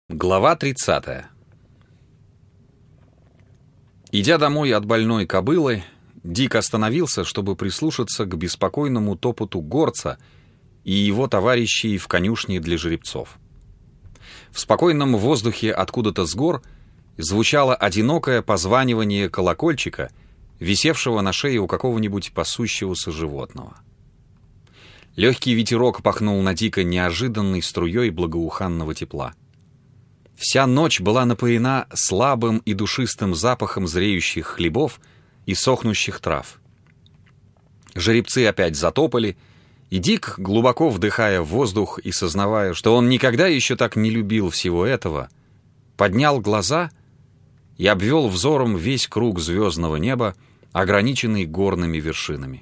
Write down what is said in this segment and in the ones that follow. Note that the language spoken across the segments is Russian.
Глава 30. Идя домой от больной кобылы, Дик остановился, чтобы прислушаться к беспокойному топоту горца и его товарищей в конюшне для жеребцов. В спокойном воздухе откуда-то с гор звучало одинокое позванивание колокольчика, висевшего на шее у какого-нибудь пасущегося животного. Легкий ветерок пахнул на Дика неожиданной струей благоуханного тепла. Вся ночь была напоена слабым и душистым запахом зреющих хлебов и сохнущих трав. Жеребцы опять затопали, и Дик, глубоко вдыхая воздух и сознавая, что он никогда еще так не любил всего этого, поднял глаза и обвел взором весь круг звездного неба, ограниченный горными вершинами.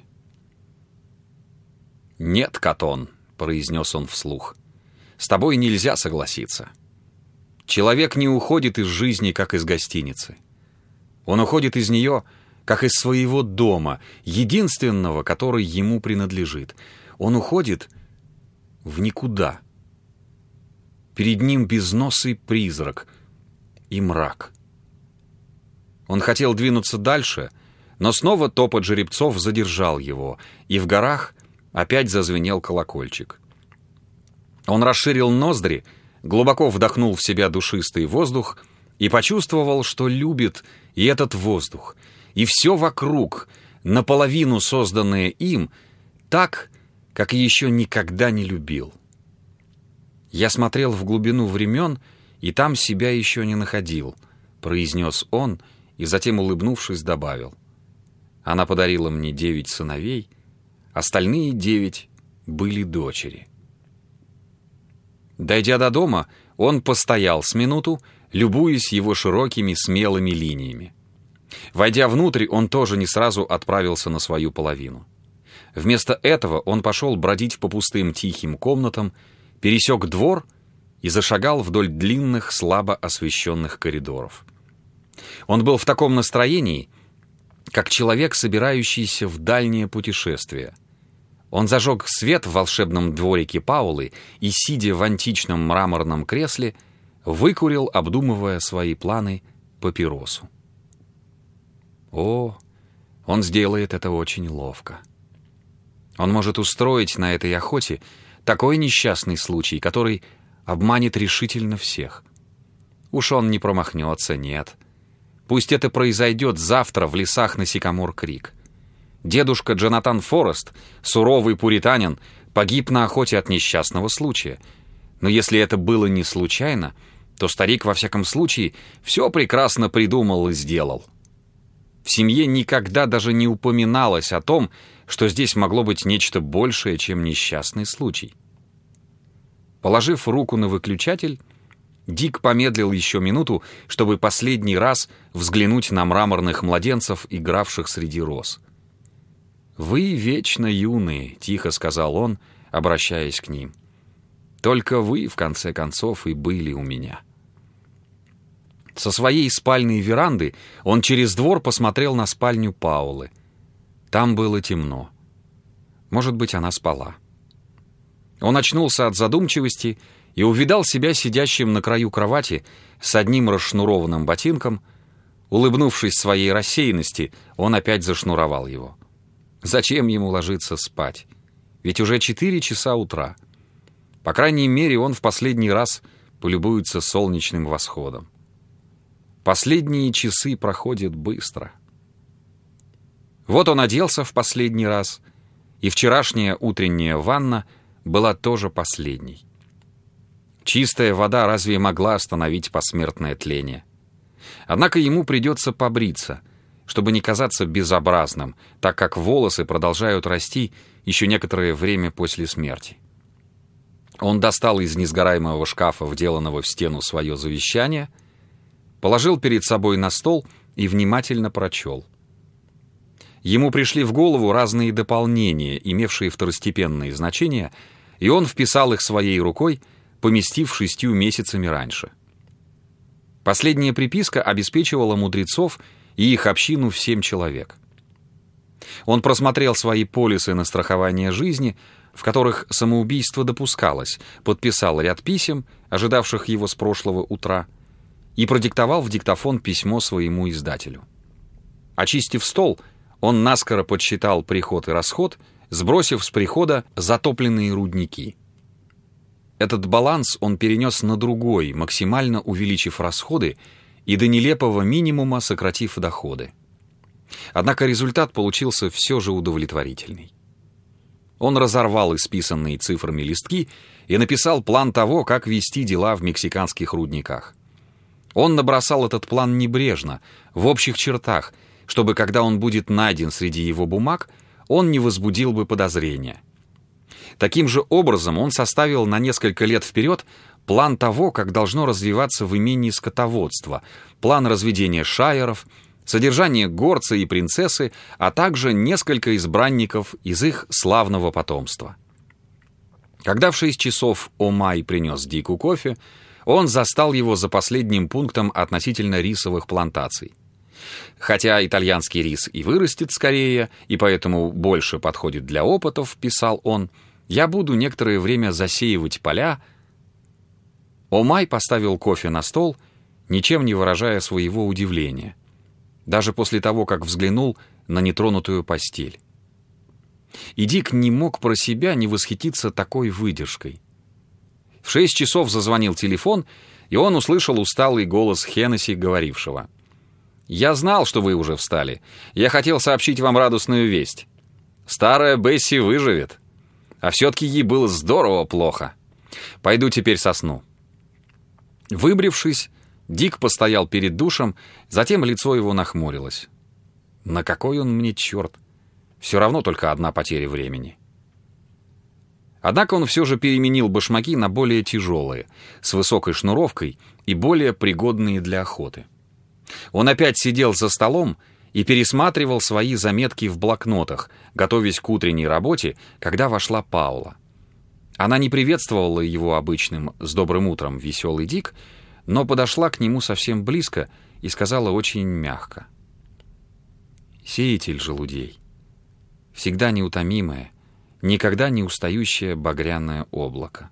«Нет, Катон», — произнес он вслух, — «с тобой нельзя согласиться. Человек не уходит из жизни, как из гостиницы. Он уходит из нее, как из своего дома, единственного, который ему принадлежит. Он уходит в никуда. Перед ним безносый призрак и мрак. Он хотел двинуться дальше, но снова топот жеребцов задержал его, и в горах опять зазвенел колокольчик. Он расширил ноздри, глубоко вдохнул в себя душистый воздух и почувствовал, что любит и этот воздух, и все вокруг, наполовину созданное им, так, как еще никогда не любил. «Я смотрел в глубину времен, и там себя еще не находил», — произнес он, и затем, улыбнувшись, добавил: «Она подарила мне 9 сыновей, остальные 9 были дочери». Дойдя до дома, он постоял с минуту, любуясь его широкими смелыми линиями. Войдя внутрь, он тоже не сразу отправился на свою половину. Вместо этого он пошел бродить по пустым тихим комнатам, пересек двор и зашагал вдоль длинных, слабо освещенных коридоров. Он был в таком настроении, как человек, собирающийся в дальнее путешествие. Он зажег свет в волшебном дворике Паулы и, сидя в античном мраморном кресле, выкурил, обдумывая свои планы, папиросу. О, он сделает это очень ловко. Он может устроить на этой охоте такой несчастный случай, который обманет решительно всех. Уж он не промахнется, нет. Пусть это произойдет завтра в лесах на Сикамор-Крик. Дедушка Джонатан Форест, суровый пуританин, погиб на охоте от несчастного случая. Но если это было не случайно, то старик, во всяком случае, все прекрасно придумал и сделал. В семье никогда даже не упоминалось о том, что здесь могло быть нечто большее, чем несчастный случай. Положив руку на выключатель, Дик помедлил еще минуту, чтобы последний раз взглянуть на мраморных младенцев, игравших среди роз. «Вы вечно юные», — тихо сказал он, обращаясь к ним. «Только вы, в конце концов, и были у меня». Со своей спальной веранды он через двор посмотрел на спальню Паулы. Там было темно. Может быть, она спала. Он очнулся от задумчивости и увидал себя сидящим на краю кровати с одним расшнурованным ботинком. Улыбнувшись своей рассеянности, он опять зашнуровал его. Зачем ему ложиться спать? Ведь уже 4 часа утра. По крайней мере, он в последний раз полюбуется солнечным восходом. Последние часы проходят быстро. Вот он оделся в последний раз, и вчерашняя утренняя ванна была тоже последней. Чистая вода разве могла остановить посмертное тление? Однако ему придется побриться, чтобы не казаться безобразным, так как волосы продолжают расти еще некоторое время после смерти. Он достал из несгораемого шкафа, вделанного в стену, свое завещание, положил перед собой на стол и внимательно прочел. Ему пришли в голову разные дополнения, имевшие второстепенные значения, и он вписал их своей рукой, поместив 6 месяцами раньше. Последняя приписка обеспечивала мудрецов и их общину в 7 человек. Он просмотрел свои полисы на страхование жизни, в которых самоубийство допускалось, подписал ряд писем, ожидавших его с прошлого утра, и продиктовал в диктофон письмо своему издателю. Очистив стол, он наскоро подсчитал приход и расход, сбросив с прихода затопленные рудники. Этот баланс он перенес на другой, максимально увеличив расходы и до нелепого минимума сократив доходы. Однако результат получился все же удовлетворительный. Он разорвал исписанные цифрами листки и написал план того, как вести дела в мексиканских рудниках. Он набросал этот план небрежно, в общих чертах, чтобы, когда он будет найден среди его бумаг, он не возбудил бы подозрения. Таким же образом он составил на несколько лет вперед план того, как должно развиваться в имении скотоводство, план разведения шайеров, содержание горца и принцессы, а также несколько избранников из их славного потомства. Когда в 6 часов Омай принес Дику кофе, он застал его за последним пунктом относительно рисовых плантаций. «Хотя итальянский рис и вырастет скорее, и поэтому больше подходит для опытов», — писал он, — «я буду некоторое время засеивать поля». Омай поставил кофе на стол, ничем не выражая своего удивления, даже после того, как взглянул на нетронутую постель. И Дик не мог про себя не восхититься такой выдержкой. В 6 часов зазвонил телефон, и он услышал усталый голос Хеннесси, говорившего: «Я знал, что вы уже встали. Я хотел сообщить вам радостную весть. Старая Бесси выживет. А все-таки ей было здорово плохо. Пойду теперь сосну». Выбрившись, Дик постоял перед душем, затем лицо его нахмурилось. «На какой он мне черт? Все равно только одна потеря времени». Однако он все же переменил башмаки на более тяжелые, с высокой шнуровкой и более пригодные для охоты. Он опять сидел за столом и пересматривал свои заметки в блокнотах, готовясь к утренней работе, когда вошла Паула. Она не приветствовала его обычным «с добрым утром, веселый Дик», но подошла к нему совсем близко и сказала очень мягко: «Сеятель желудей, всегда неутомимое, никогда не устающее багряное облако».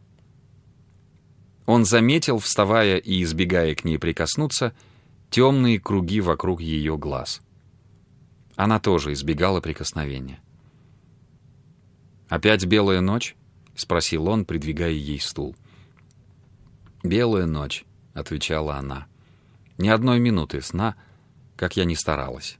Он заметил, вставая и избегая к ней прикоснуться, темные круги вокруг ее глаз. Она тоже избегала прикосновения. «Опять белая ночь?» — спросил он, придвигая ей стул. «Белая ночь», — отвечала она. «Ни одной минуты сна, как я ни старалась».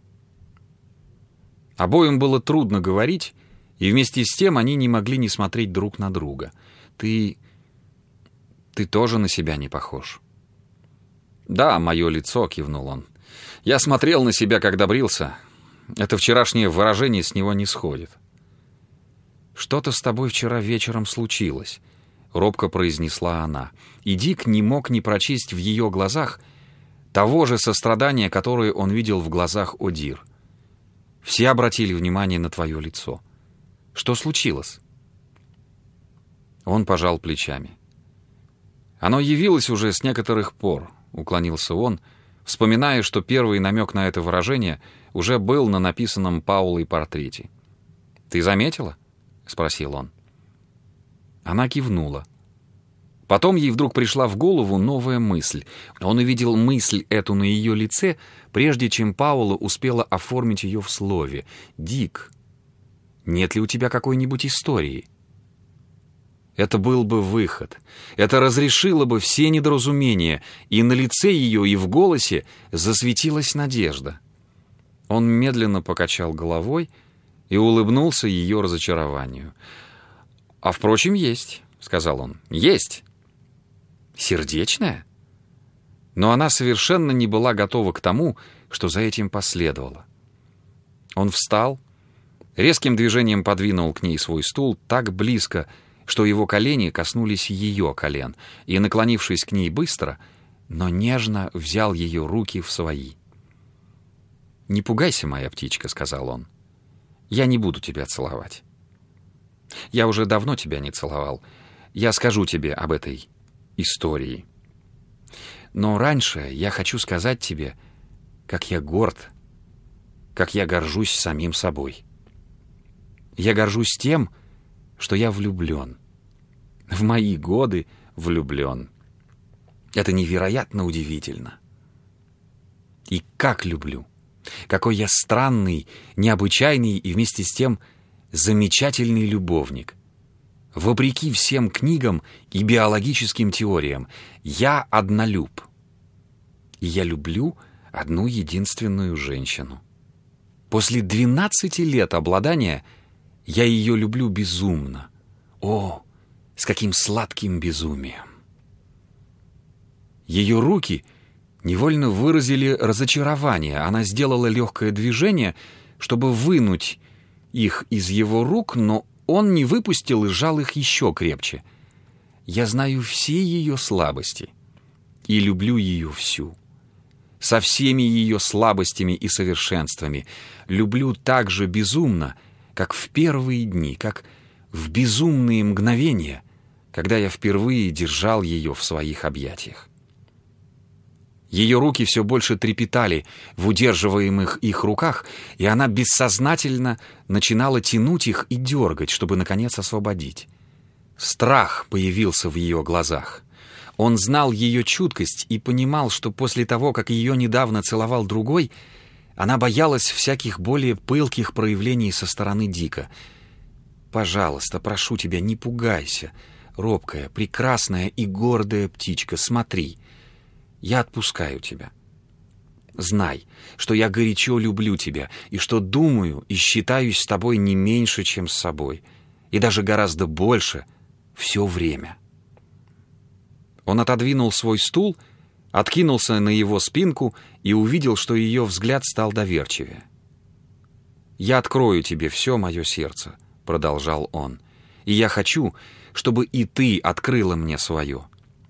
Обоим было трудно говорить, и вместе с тем они не могли не смотреть друг на друга. «Ты тоже на себя не похож». «Да, мое лицо», — кивнул он. «Я смотрел на себя, когда брился. Это вчерашнее выражение с него не сходит». «Что-то с тобой вчера вечером случилось», — робко произнесла она. И Дик не мог не прочесть в ее глазах того же сострадания, которое он видел в глазах Одир. «Все обратили внимание на твое лицо. Что случилось?» Он пожал плечами. «Оно явилось уже с некоторых пор», — уклонился он, вспоминая, что первый намек на это выражение уже был на написанном Паулой портрете. «Ты заметила?» — спросил он. Она кивнула. Потом ей вдруг пришла в голову новая мысль. Он увидел мысль эту на ее лице, прежде чем Паула успела оформить ее в слове. «Дик, нет ли у тебя какой-нибудь истории?» Это был бы выход. Это разрешило бы все недоразумения, и на лице ее, и в голосе засветилась надежда. Он медленно покачал головой и улыбнулся ее разочарованию. «А, впрочем, есть», — сказал он. «Есть». «Сердечная?» Но она совершенно не была готова к тому, что за этим последовало. Он встал, резким движением подвинул к ней свой стул так близко, что его колени коснулись ее колен, и, наклонившись к ней быстро, но нежно взял ее руки в свои. «Не пугайся, моя птичка», — сказал он. «Я не буду тебя целовать. Я уже давно тебя не целовал. Я скажу тебе об этой истории. Но раньше я хочу сказать тебе, как я горд, как я горжусь самим собой. Я горжусь тем, что я влюблен. В мои годы влюблен. Это невероятно удивительно. И как люблю! Какой я странный, необычайный и вместе с тем замечательный любовник. Вопреки всем книгам и биологическим теориям, я однолюб. И я люблю одну единственную женщину. После 12 лет обладания я ее люблю безумно. О, с каким сладким безумием! Ее руки невольно выразили разочарование. Она сделала легкое движение, чтобы вынуть их из его рук, но он не выпустил и сжал их еще крепче. Я знаю все ее слабости и люблю ее всю. Со всеми ее слабостями и совершенствами люблю так же безумно, как в первые дни, как в безумные мгновения, когда я впервые держал ее в своих объятиях. Ее руки все больше трепетали в удерживаемых их руках, и она бессознательно начинала тянуть их и дергать, чтобы, наконец, освободить. Страх появился в ее глазах. Он знал ее чуткость и понимал, что после того, как ее недавно целовал другой, она боялась всяких более пылких проявлений со стороны Дика. «Пожалуйста, прошу тебя, не пугайся, робкая, прекрасная и гордая птичка, смотри. Я отпускаю тебя. Знай, что я горячо люблю тебя, и что думаю и считаюсь с тобой не меньше, чем с собой, и даже гораздо больше все время». Он отодвинул свой стул, откинулся на его спинку и увидел, что ее взгляд стал доверчивее. «Я открою тебе все мое сердце», — продолжал он, «и я хочу, чтобы и ты открыла мне свое».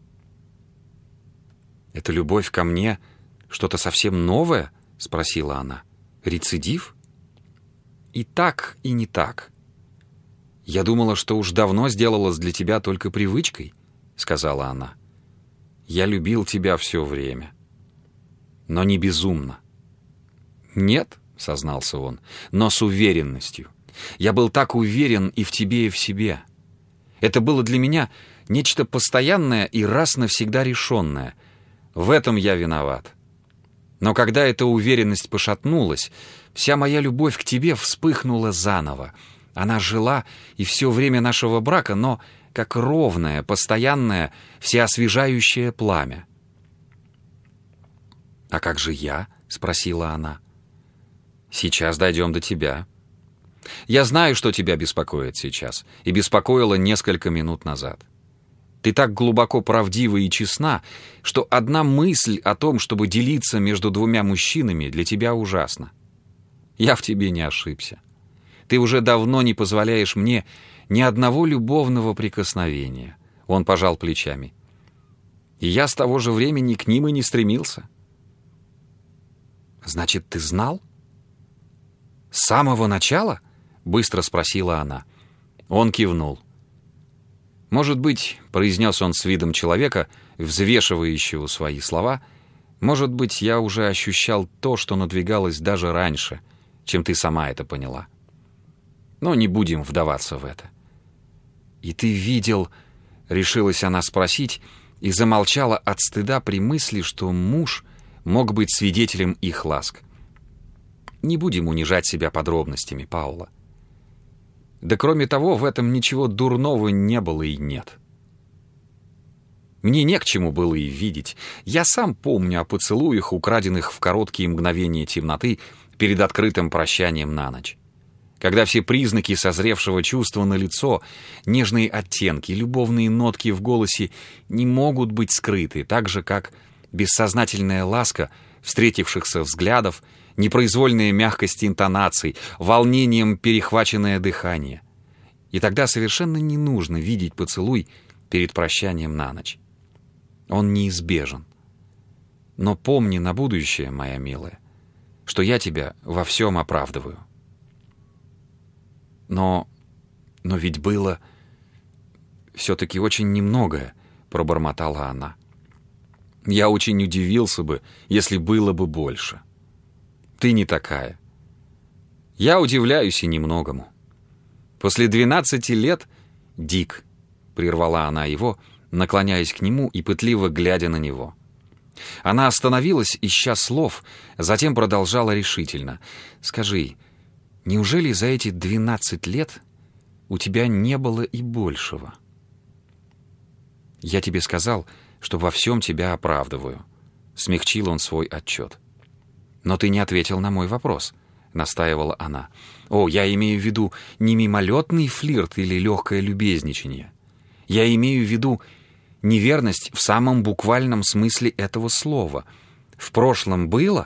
«Это любовь ко мне что-то совсем новое?» — спросила она. «Рецидив?» «И так, и не так. Я думала, что уж давно сделалась для тебя только привычкой», — сказала она. «Я любил тебя все время, но не безумно». «Нет», — сознался он, — «но с уверенностью. Я был так уверен и в тебе, и в себе. Это было для меня нечто постоянное и раз навсегда решенное. В этом я виноват. Но когда эта уверенность пошатнулась, вся моя любовь к тебе вспыхнула заново. Она жила и все время нашего брака, но как ровное, постоянное, всеосвежающее пламя. «А как же я?» — спросила она. «Сейчас дойдем до тебя. Я знаю, что тебя беспокоит сейчас, и беспокоило несколько минут назад. Ты так глубоко правдива и честна, что одна мысль о том, чтобы делиться между двумя мужчинами, для тебя ужасна. Я в тебе не ошибся. Ты уже давно не позволяешь мне ни одного любовного прикосновения». Он пожал плечами. «И я с того же времени к ним и не стремился». «Значит, ты знал?» «С самого начала?» — быстро спросила она. Он кивнул. «Может быть, — произнес он с видом человека, взвешивающего свои слова, — может быть, я уже ощущал то, что надвигалось даже раньше, чем ты сама это поняла. Но не будем вдаваться в это». «И ты видел...» — решилась она спросить, и замолчала от стыда при мысли, что муж мог быть свидетелем их ласк. «Не будем унижать себя подробностями, Паула. Да кроме того, в этом ничего дурного не было и нет. Мне не к чему было и видеть. Я сам помню о поцелуях, украденных в короткие мгновения темноты перед открытым прощанием на ночь. Когда все признаки созревшего чувства налицо, нежные оттенки, любовные нотки в голосе не могут быть скрыты, так же, как бессознательная ласка встретившихся взглядов, непроизвольная мягкость интонаций, волнением перехваченное дыхание. И тогда совершенно не нужно видеть поцелуй перед прощанием на ночь. Он неизбежен. Но помни на будущее, моя милая, что я тебя во всем оправдываю. Но ведь было все-таки очень немногое, пробормотала она. Я очень удивился бы, если было бы больше. Ты не такая. Я удивляюсь и немногому. После 12 лет «Дик», — прервала она его, наклоняясь к нему и пытливо глядя на него. Она остановилась, ища слов, затем продолжала решительно. «Скажи, неужели за эти 12 лет у тебя не было и большего?» «Я тебе сказал, что во всем тебя оправдываю», — смягчил он свой отчет. «Но ты не ответил на мой вопрос», — настаивала она. «О, я имею в виду не мимолетный флирт или легкое любезничание. Я имею в виду неверность в самом буквальном смысле этого слова. В прошлом было?»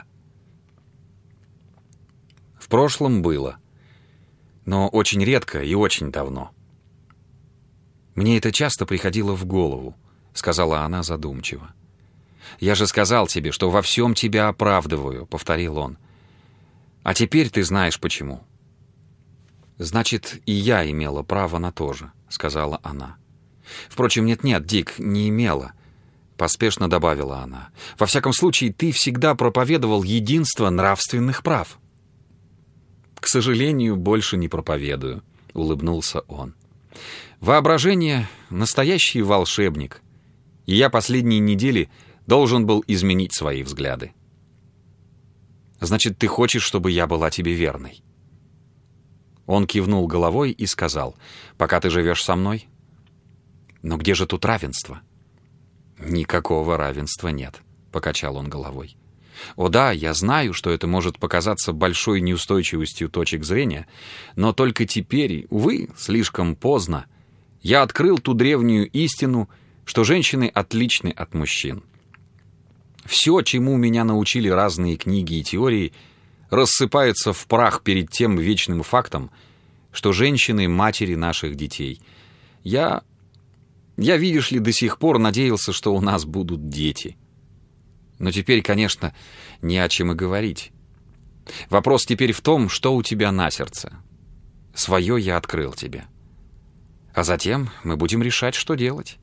«В прошлом было, но очень редко и очень давно». «Мне это часто приходило в голову», — сказала она задумчиво. «Я же сказал тебе, что во всем тебя оправдываю», — повторил он. «А теперь ты знаешь почему». «Значит, и я имела право на то же», — сказала она. «Впрочем, нет-нет, Дик, не имела», — поспешно добавила она. «Во всяком случае, ты всегда проповедовал единство нравственных прав». «К сожалению, больше не проповедую», — улыбнулся он. «Воображение — настоящий волшебник, и я последние недели должен был изменить свои взгляды». «Значит, ты хочешь, чтобы я была тебе верной?» Он кивнул головой и сказал: «Пока ты живешь со мной». «Но где же тут равенство?» «Никакого равенства нет», — покачал он головой. «О да, я знаю, что это может показаться большой неустойчивостью точек зрения, но только теперь, увы, слишком поздно, я открыл ту древнюю истину, что женщины отличны от мужчин. Все, чему меня научили разные книги и теории, рассыпается в прах перед тем вечным фактом, что женщины — матери наших детей. Я, видишь ли, до сих пор надеялся, что у нас будут дети. Но теперь, конечно, не о чем и говорить. Вопрос теперь в том, что у тебя на сердце. Свое я открыл тебе. А затем мы будем решать, что делать».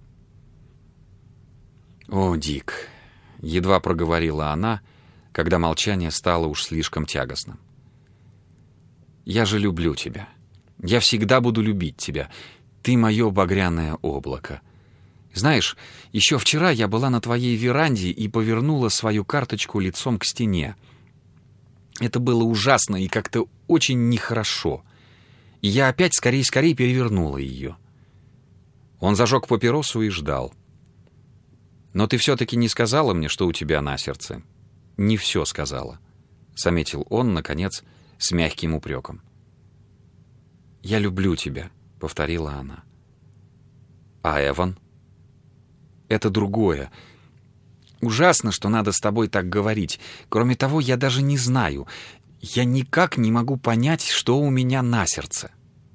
«О, Дик», — едва проговорила она, когда молчание стало уж слишком тягостным. «Я же люблю тебя. Я всегда буду любить тебя. Ты мое багряное облако. Знаешь, еще вчера я была на твоей веранде и повернула свою карточку лицом к стене. Это было ужасно и как-то очень нехорошо. И я опять скорей-скорей перевернула ее». Он зажег папиросу и ждал. «Но ты все-таки не сказала мне, что у тебя на сердце?» «Не все сказала», — заметил он, наконец, с мягким упреком. «Я люблю тебя», — повторила она. «А Эван?» «Это другое. Ужасно, что надо с тобой так говорить. Кроме того, я даже не знаю. Я никак не могу понять, что у меня на сердце».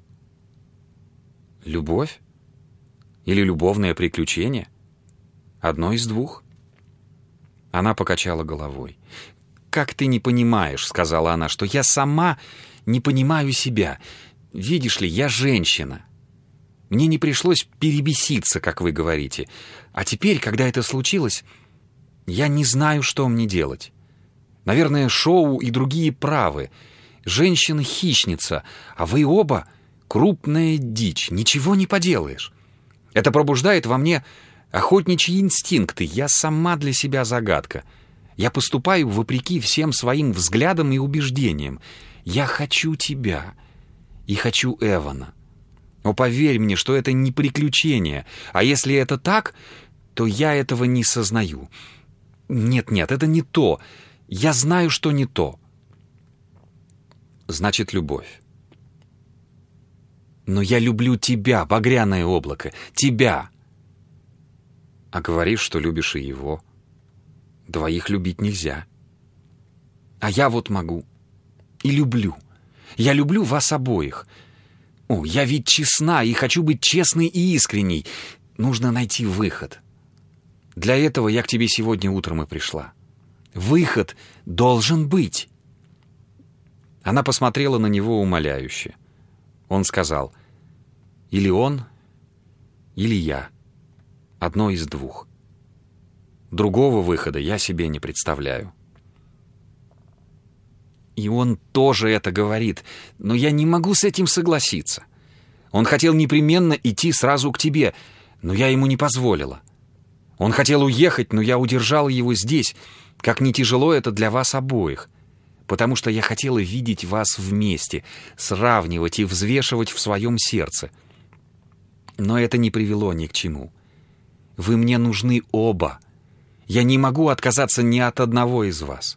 «Любовь? Или любовное приключение? Одно из двух». Она покачала головой. «Как ты не понимаешь, — сказала она, — что я сама не понимаю себя. Видишь ли, я женщина. Мне не пришлось перебеситься, как вы говорите. А теперь, когда это случилось, я не знаю, что мне делать. Наверное, Шоу и другие правы. Женщина — хищница, а вы оба — крупная дичь. Ничего не поделаешь. Это пробуждает во мне охотничьи инстинкты. Я сама для себя загадка. Я поступаю вопреки всем своим взглядам и убеждениям. Я хочу тебя и хочу Эвана. О, поверь мне, что это не приключение. А если это так, то я этого не сознаю. Нет, это не то. Я знаю, что не то». «Значит, любовь». «Но я люблю тебя, багряное облако, тебя». «А говоришь, что любишь и его. Двоих любить нельзя». «А я вот могу. И люблю. Я люблю вас обоих. О, я ведь честна и хочу быть честной и искренней. Нужно найти выход. Для этого я к тебе сегодня утром и пришла. Выход должен быть». Она посмотрела на него умоляюще. Он сказал: «Или он, или я. Одно из двух. Другого выхода я себе не представляю». И он тоже это говорит, но я не могу с этим согласиться. Он хотел непременно идти сразу к тебе, но я ему не позволила. Он хотел уехать, но я удержала его здесь, как не тяжело это для вас обоих, потому что я хотела видеть вас вместе, сравнивать и взвешивать в своем сердце. Но это не привело ни к чему. Вы мне нужны оба. Я не могу отказаться ни от одного из вас.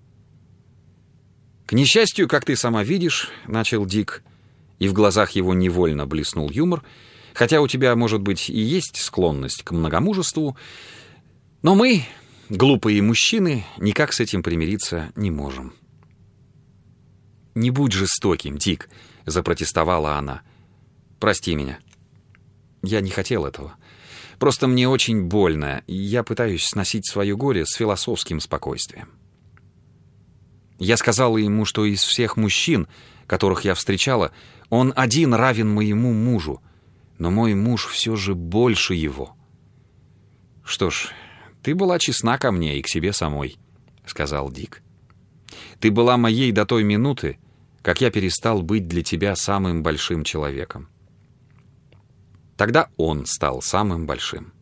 «К несчастью, как ты сама видишь, — начал Дик, и в глазах его невольно блеснул юмор, — хотя у тебя, может быть, и есть склонность к многомужеству, но мы, глупые мужчины, никак с этим примириться не можем». «Не будь жестоким, Дик», — запротестовала она. «Прости меня. Я не хотел этого. Просто мне очень больно, и я пытаюсь сносить свое горе с философским спокойствием». Я сказала ему, что из всех мужчин, которых я встречала, он один равен моему мужу, но мой муж все же больше его. «Что ж, ты была честна ко мне и к себе самой», — сказал Дик. «Ты была моей до той минуты, как я перестал быть для тебя самым большим человеком. Тогда он стал самым большим».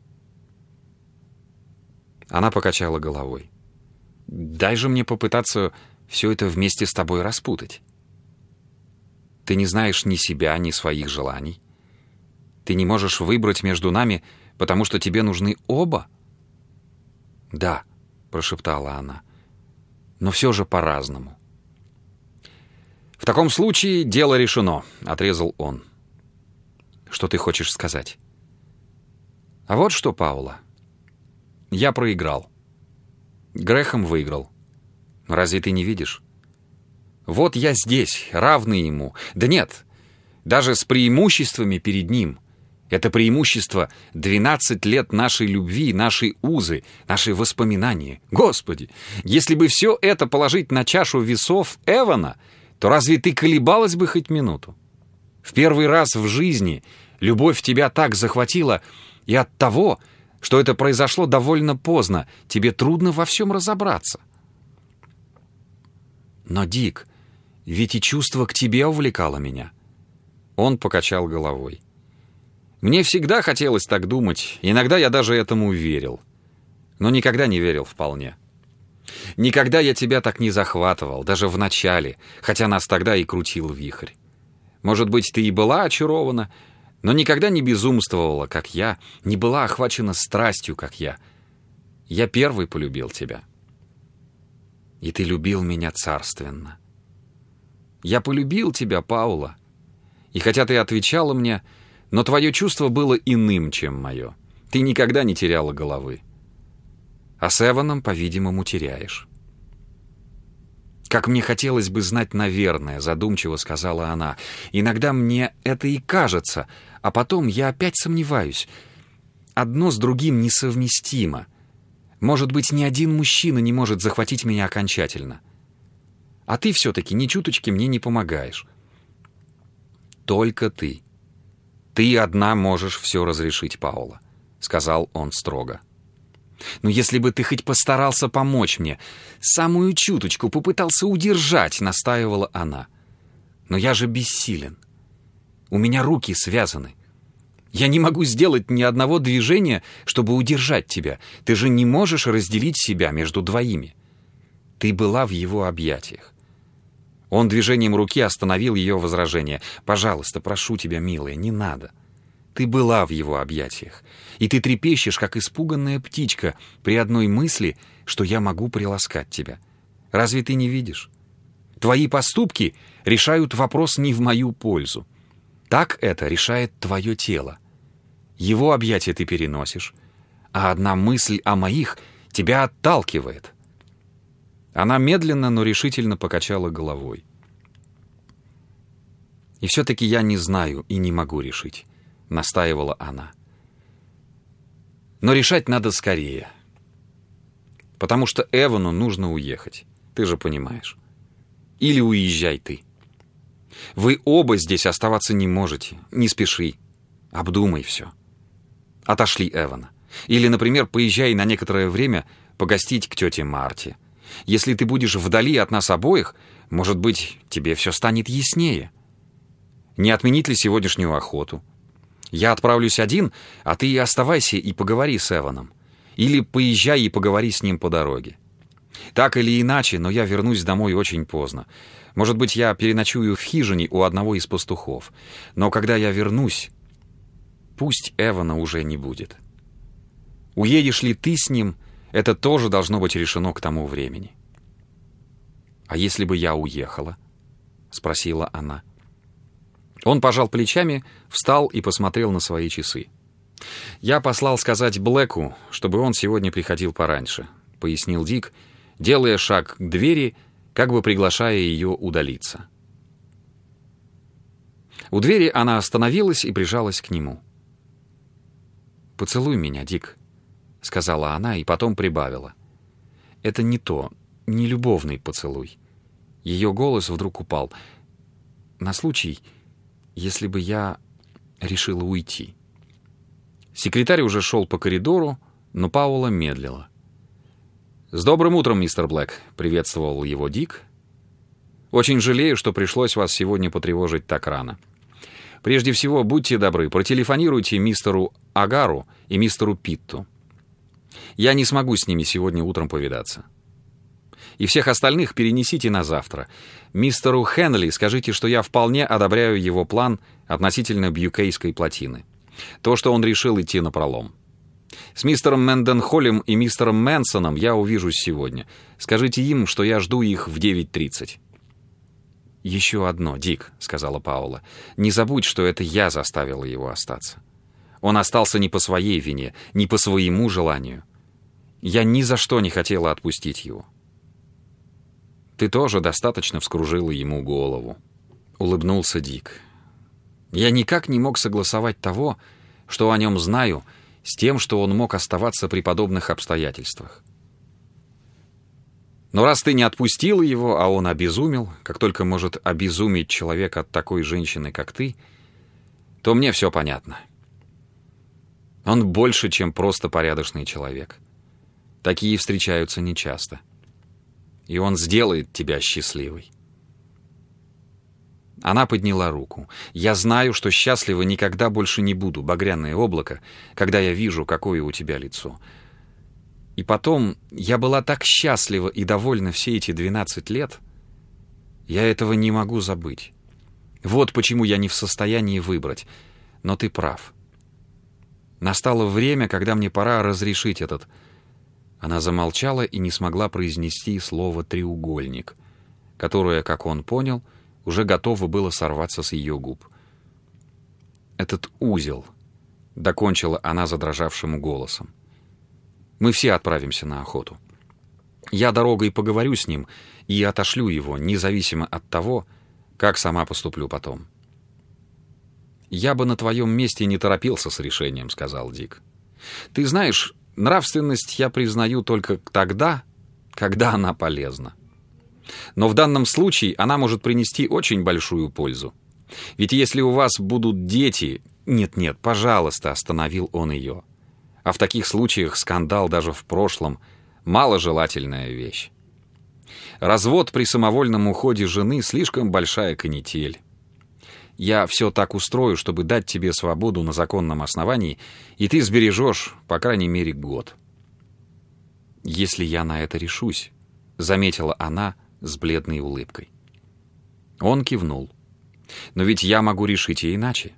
Она покачала головой. «Дай же мне попытаться все это вместе с тобой распутать. Ты не знаешь ни себя, ни своих желаний. Ты не можешь выбрать между нами, потому что тебе нужны оба?» «Да», — прошептала она, — «но все же по-разному». «В таком случае дело решено», — отрезал он. «Что ты хочешь сказать?» «А вот что, Паула. Я проиграл. Грэхэм выиграл. Разве ты не видишь? Вот я здесь, равный ему. Да нет, даже с преимуществами перед ним. Это преимущество 12 лет нашей любви, нашей узы, наши воспоминания. Господи, если бы все это положить на чашу весов Эвана, то разве ты колебалась бы хоть минуту? В первый раз в жизни любовь тебя так захватила, и от того, что это произошло довольно поздно, тебе трудно во всем разобраться. «Но, Дик, ведь и чувство к тебе увлекало меня». Он покачал головой. «Мне всегда хотелось так думать, иногда я даже этому верил, но никогда не верил вполне. Никогда я тебя так не захватывал, даже в начале, хотя нас тогда и крутил вихрь. Может быть, ты и была очарована, но никогда не безумствовала, как я, не была охвачена страстью, как я. Я первый полюбил тебя. И ты любил меня царственно. Я полюбил тебя, Паула. И хотя ты отвечала мне, но твое чувство было иным, чем мое. Ты никогда не теряла головы. А с Эваном, по-видимому, теряешь». «Как мне хотелось бы знать, наверное», — задумчиво сказала она. «Иногда мне это и кажется, а потом я опять сомневаюсь. Одно с другим несовместимо. Может быть, ни один мужчина не может захватить меня окончательно. А ты все-таки ни чуточки мне не помогаешь». «Только ты. Ты одна можешь все разрешить, Паула», — сказал он строго. «Но если бы ты хоть постарался помочь мне, самую чуточку попытался удержать», — настаивала она. «Но я же бессилен. У меня руки связаны. Я не могу сделать ни одного движения, чтобы удержать тебя. Ты же не можешь разделить себя между двоими». Ты была в его объятиях. Он движением руки остановил ее возражение. «Пожалуйста, прошу тебя, милая, не надо. Ты была в его объятиях, и ты трепещешь, как испуганная птичка, при одной мысли, что я могу приласкать тебя. Разве ты не видишь? Твои поступки решают вопрос не в мою пользу. Так это решает твое тело. Его объятия ты переносишь, а одна мысль о моих тебя отталкивает». Она медленно, но решительно покачала головой. «И все-таки я не знаю и не могу решить», — настаивала она. «Но решать надо скорее, потому что Эвану нужно уехать, ты же понимаешь. Или уезжай ты. Вы оба здесь оставаться не можете, не спеши, обдумай все. Отошли Эвана. Или, например, поезжай на некоторое время погостить к тете Марте. Если ты будешь вдали от нас обоих, может быть, тебе все станет яснее. Не отменить ли сегодняшнюю охоту? Я отправлюсь один, а ты оставайся и поговори с Эваном. Или поезжай и поговори с ним по дороге. Так или иначе, но я вернусь домой очень поздно. Может быть, я переночую в хижине у одного из пастухов. Но когда я вернусь, пусть Эвана уже не будет. Уедешь ли ты с ним, это тоже должно быть решено к тому времени. «А если бы я уехала?» — спросила она. Он пожал плечами, встал и посмотрел на свои часы. «Я послал сказать Блэку, чтобы он сегодня приходил пораньше», — пояснил Дик, делая шаг к двери, как бы приглашая ее удалиться. У двери она остановилась и прижалась к нему. «Поцелуй меня, Дик», — сказала она и потом прибавила. «Это не то, не любовный поцелуй». Ее голос вдруг упал. «На случай, если бы я решила уйти». Секретарь уже шел по коридору, но Пауэлла медлила. «С добрым утром, мистер Блэк», — приветствовал его Дик. «Очень жалею, что пришлось вас сегодня потревожить так рано. Прежде всего, будьте добры, протелефонируйте мистеру Агару и мистеру Питту. Я не смогу с ними сегодня утром повидаться. И всех остальных перенесите на завтра. Мистеру Хенли скажите, что я вполне одобряю его план относительно Бьюкейской плотины. То, что он решил идти напролом. С мистером Мэнденхоллем и мистером Мэнсоном я увижусь сегодня. Скажите им, что я жду их в 9:30. «Еще одно, Дик», — сказала Пауэлла. «Не забудь, что это я заставила его остаться. Он остался не по своей вине, не по своему желанию. Я ни за что не хотела отпустить его». «Ты тоже достаточно вскружила ему голову», — улыбнулся Дик. «Я никак не мог согласовать того, что о нем знаю, с тем, что он мог оставаться при подобных обстоятельствах. Но раз ты не отпустила его, а он обезумел, как только может обезуметь человек от такой женщины, как ты, то мне все понятно. Он больше, чем просто порядочный человек. Такие встречаются нечасто. И он сделает тебя счастливой». Она подняла руку. «Я знаю, что счастлива никогда больше не буду, багряное облако, когда я вижу, какое у тебя лицо. И потом, я была так счастлива и довольна все эти 12 лет. Я этого не могу забыть. Вот почему я не в состоянии выбрать. Но ты прав. Настало время, когда мне пора разрешить этот...» Она замолчала и не смогла произнести слово «треугольник», которое, как он понял, уже готово было сорваться с ее губ. «Этот узел», — докончила она задрожавшим голосом. «Мы все отправимся на охоту. Я дорогой поговорю с ним и отошлю его, независимо от того, как сама поступлю потом». «Я бы на твоем месте не торопился с решением», — сказал Дик. «Ты знаешь, нравственность я признаю только тогда, когда она полезна. Но в данном случае она может принести очень большую пользу. Ведь если у вас будут дети...» «Нет-нет, пожалуйста», — остановил он ее. А в таких случаях скандал даже в прошлом — маложелательная вещь. Развод при самовольном уходе жены — слишком большая канитель. Я все так устрою, чтобы дать тебе свободу на законном основании, и ты сбережешь, по крайней мере, год». «Если я на это решусь», — заметила она с бледной улыбкой. Он кивнул. «Но ведь я могу решить и иначе.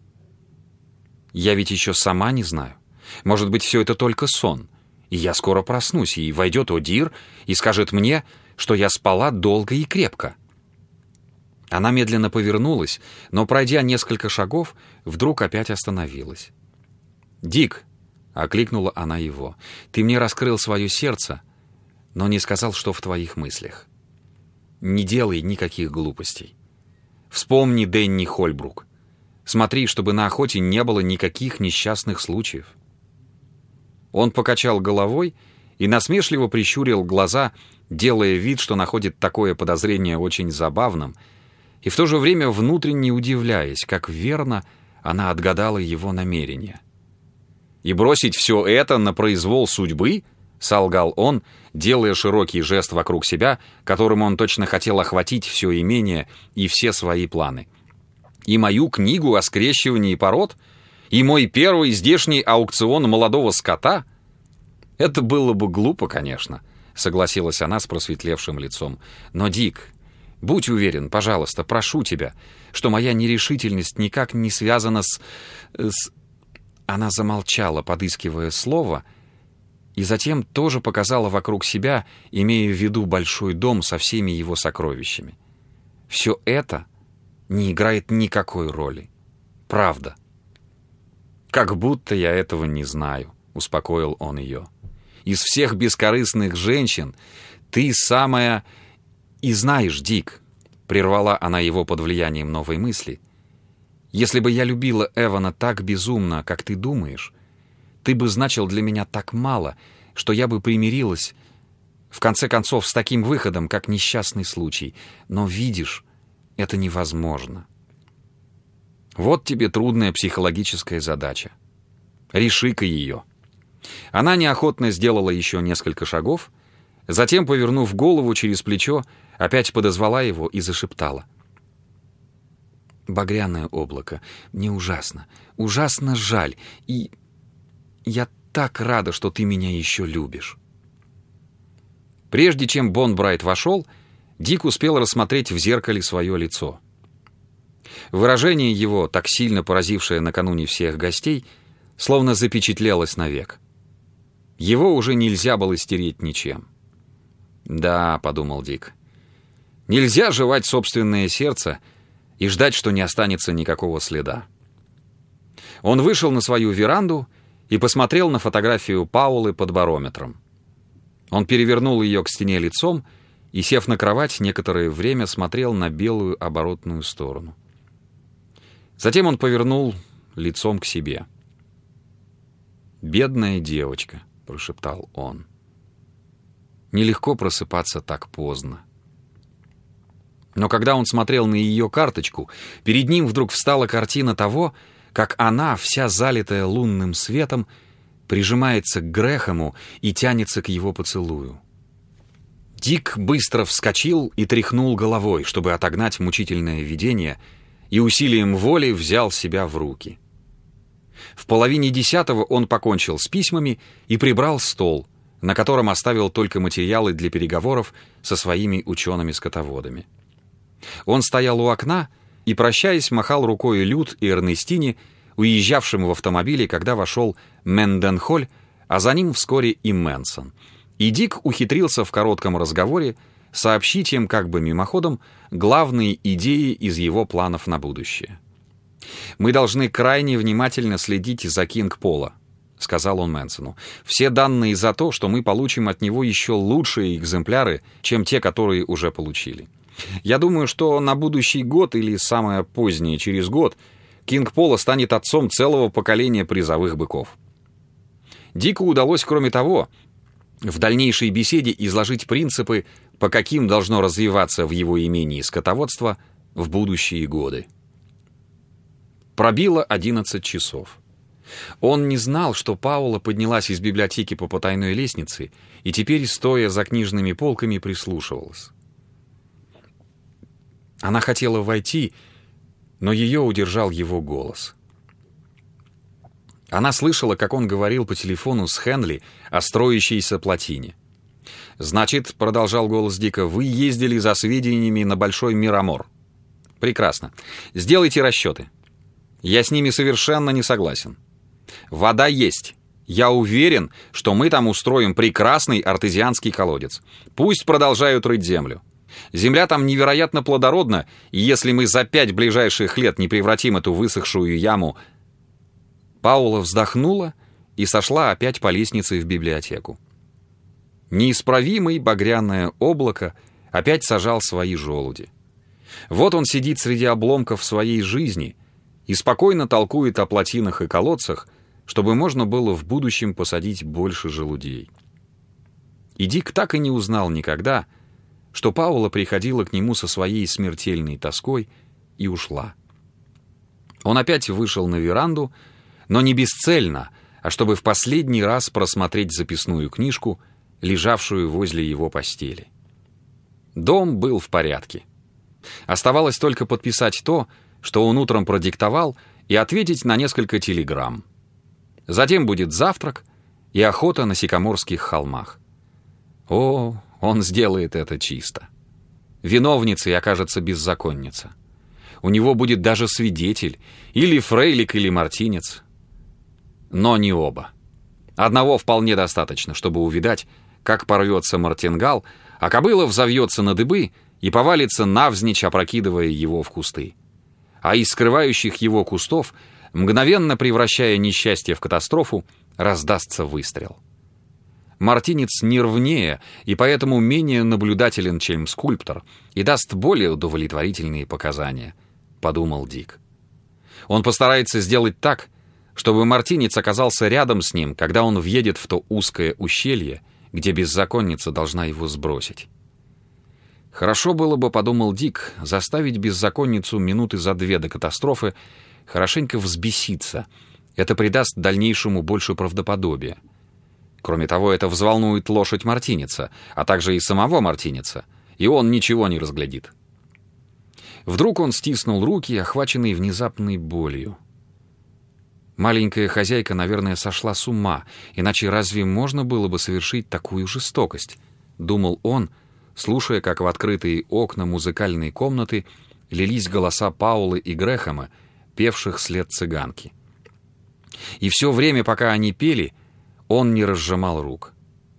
Я ведь еще сама не знаю. Может быть, все это только сон, и я скоро проснусь, и войдет Одир и скажет мне, что я спала долго и крепко». Она медленно повернулась, но, пройдя несколько шагов, вдруг опять остановилась. «Дик», — окликнула она его, — «ты мне раскрыл свое сердце, но не сказал, что в твоих мыслях. Не делай никаких глупостей. Вспомни Дэнни Хольбрук. Смотри, чтобы на охоте не было никаких несчастных случаев». Он покачал головой и насмешливо прищурил глаза, делая вид, что находит такое подозрение очень забавным, и в то же время внутренне удивляясь, как верно она отгадала его намерения. «И бросить все это на произвол судьбы?» — солгал он, делая широкий жест вокруг себя, которым он точно хотел охватить все имение и все свои планы. И мою книгу о скрещивании пород? И мой первый здешний аукцион молодого скота? Это было бы глупо, конечно, согласилась она с просветлевшим лицом. Но, Дик, будь уверен, пожалуйста, прошу тебя, что моя нерешительность никак не связана с... Она замолчала, подыскивая слово, и затем тоже показала вокруг себя, имея в виду большой дом со всеми его сокровищами. Все это не играет никакой роли. Правда. «Как будто я этого не знаю», — успокоил он ее. «Из всех бескорыстных женщин ты самая... И знаешь, Дик», — прервала она его под влиянием новой мысли, «если бы я любила Эвана так безумно, как ты думаешь, ты бы значил для меня так мало, что я бы примирилась, в конце концов, с таким выходом, как несчастный случай. Но, видишь, это невозможно. Вот тебе трудная психологическая задача. Реши-ка ее». Она неохотно сделала еще несколько шагов, затем, повернув голову через плечо, опять подозвала его и зашептала. «Багряное облако, мне ужасно, ужасно жаль, и я так рада, что ты меня еще любишь». Прежде чем Бон Брайт вошел, Дик успел рассмотреть в зеркале свое лицо. Выражение его, так сильно поразившее накануне всех гостей, словно запечатлелось навек. Его уже нельзя было стереть ничем. «Да», — подумал Дик, — «нельзя жевать собственное сердце и ждать, что не останется никакого следа». Он вышел на свою веранду и посмотрел на фотографию Паулы под барометром. Он перевернул ее к стене лицом и, сев на кровать, некоторое время смотрел на белую оборотную сторону. Затем он повернул лицом к себе. «Бедная девочка», — прошептал он. «Нелегко просыпаться так поздно». Но когда он смотрел на ее карточку, перед ним вдруг встала картина того, как она, вся залитая лунным светом, прижимается к Грэхэму и тянется к его поцелую. Дик быстро вскочил и тряхнул головой, чтобы отогнать мучительное видение, и усилием воли взял себя в руки. В 9:30 он покончил с письмами и прибрал стол, на котором оставил только материалы для переговоров со своими учеными-скотоводами. Он стоял у окна и, прощаясь, махал рукой Люд и Эрнестине, уезжавшим в автомобиле, когда вошел Менденхоль, а за ним вскоре и Мэнсон. И Дик ухитрился в коротком разговоре сообщить им как бы мимоходом главные идеи из его планов на будущее. «Мы должны крайне внимательно следить за Кинг-Пола», — сказал он Мэнсону. «Все данные за то, что мы получим от него еще лучшие экземпляры, чем те, которые уже получили. Я думаю, что на будущий год или самое позднее через год Кинг-Пола станет отцом целого поколения призовых быков». Дику удалось, кроме того, в дальнейшей беседе изложить принципы, по каким должно развиваться в его имении скотоводство в будущие годы. Пробило 11 часов. Он не знал, что Паула поднялась из библиотеки по потайной лестнице и теперь, стоя за книжными полками, прислушивалась. Она хотела войти, но ее удержал его голос. Она слышала, как он говорил по телефону с Хенли о строящейся плотине. «Значит, — продолжал голос Дика, — вы ездили за сведениями на Большой Мирамор. Прекрасно. Сделайте расчеты. Я с ними совершенно не согласен. Вода есть. Я уверен, что мы там устроим прекрасный артезианский колодец. Пусть продолжают рыть землю. Земля там невероятно плодородна, и если мы за 5 ближайших лет не превратим эту высохшую яму...» Паула вздохнула и сошла опять по лестнице в библиотеку. Неисправимый багряное облако опять сажал свои желуди. Вот он сидит среди обломков своей жизни и спокойно толкует о плотинах и колодцах, чтобы можно было в будущем посадить больше желудей. И Дик так и не узнал никогда, что Паула приходила к нему со своей смертельной тоской и ушла. Он опять вышел на веранду, но не бесцельно, а чтобы в последний раз просмотреть записную книжку, лежавшую возле его постели. Дом был в порядке. Оставалось только подписать то, что он утром продиктовал, и ответить на несколько телеграмм. Затем будет завтрак и охота на Сикаморских холмах. О, он сделает это чисто. Виновницей окажется беззаконница. У него будет даже свидетель, или фрейлик, или мартинец. Но не оба. Одного вполне достаточно, чтобы увидать, как порвется мартингал, а кобыла взовьется на дыбы и повалится навзничь, опрокидывая его в кусты. А из скрывающих его кустов, мгновенно превращая несчастье в катастрофу, раздастся выстрел. Мартинец нервнее и поэтому менее наблюдателен, чем скульптор, и даст более удовлетворительные показания, подумал Дик. Он постарается сделать так, чтобы мартинец оказался рядом с ним, когда он въедет в то узкое ущелье, где беззаконница должна его сбросить. Хорошо было бы, подумал Дик, заставить беззаконницу минуты за 2 до катастрофы хорошенько взбеситься. Это придаст дальнейшему больше правдоподобия. Кроме того, это взволнует лошадь мартинеца, а также и самого мартинеца, и он ничего не разглядит. Вдруг он стиснул руки, охваченные внезапной болью. Маленькая хозяйка, наверное, сошла с ума, иначе разве можно было бы совершить такую жестокость? Думал он, слушая, как в открытые окна музыкальной комнаты лились голоса Паулы и Грэхэма, певших след цыганки. И все время, пока они пели, он не разжимал рук.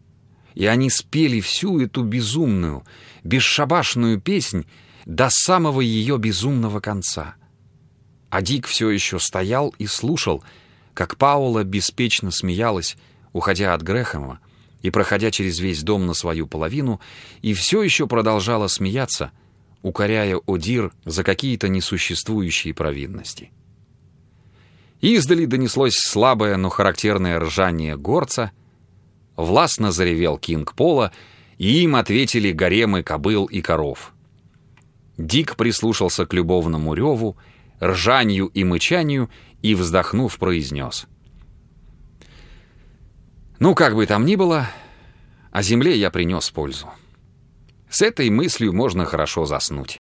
И они спели всю эту безумную, бесшабашную песнь до самого ее безумного конца. А Дик все еще стоял и слушал, как Паула беспечно смеялась, уходя от Грэхэма и проходя через весь дом на свою половину, и все еще продолжала смеяться, укоряя Одир за какие-то несуществующие провинности. Издали донеслось слабое, но характерное ржание горца, властно заревел Кинг Пола, и им ответили гаремы кобыл и коров. Дик прислушался к любовному реву, ржанию и мычанию и, вздохнув, произнес: «Ну, как бы там ни было, о земле я принес пользу. С этой мыслью можно хорошо заснуть».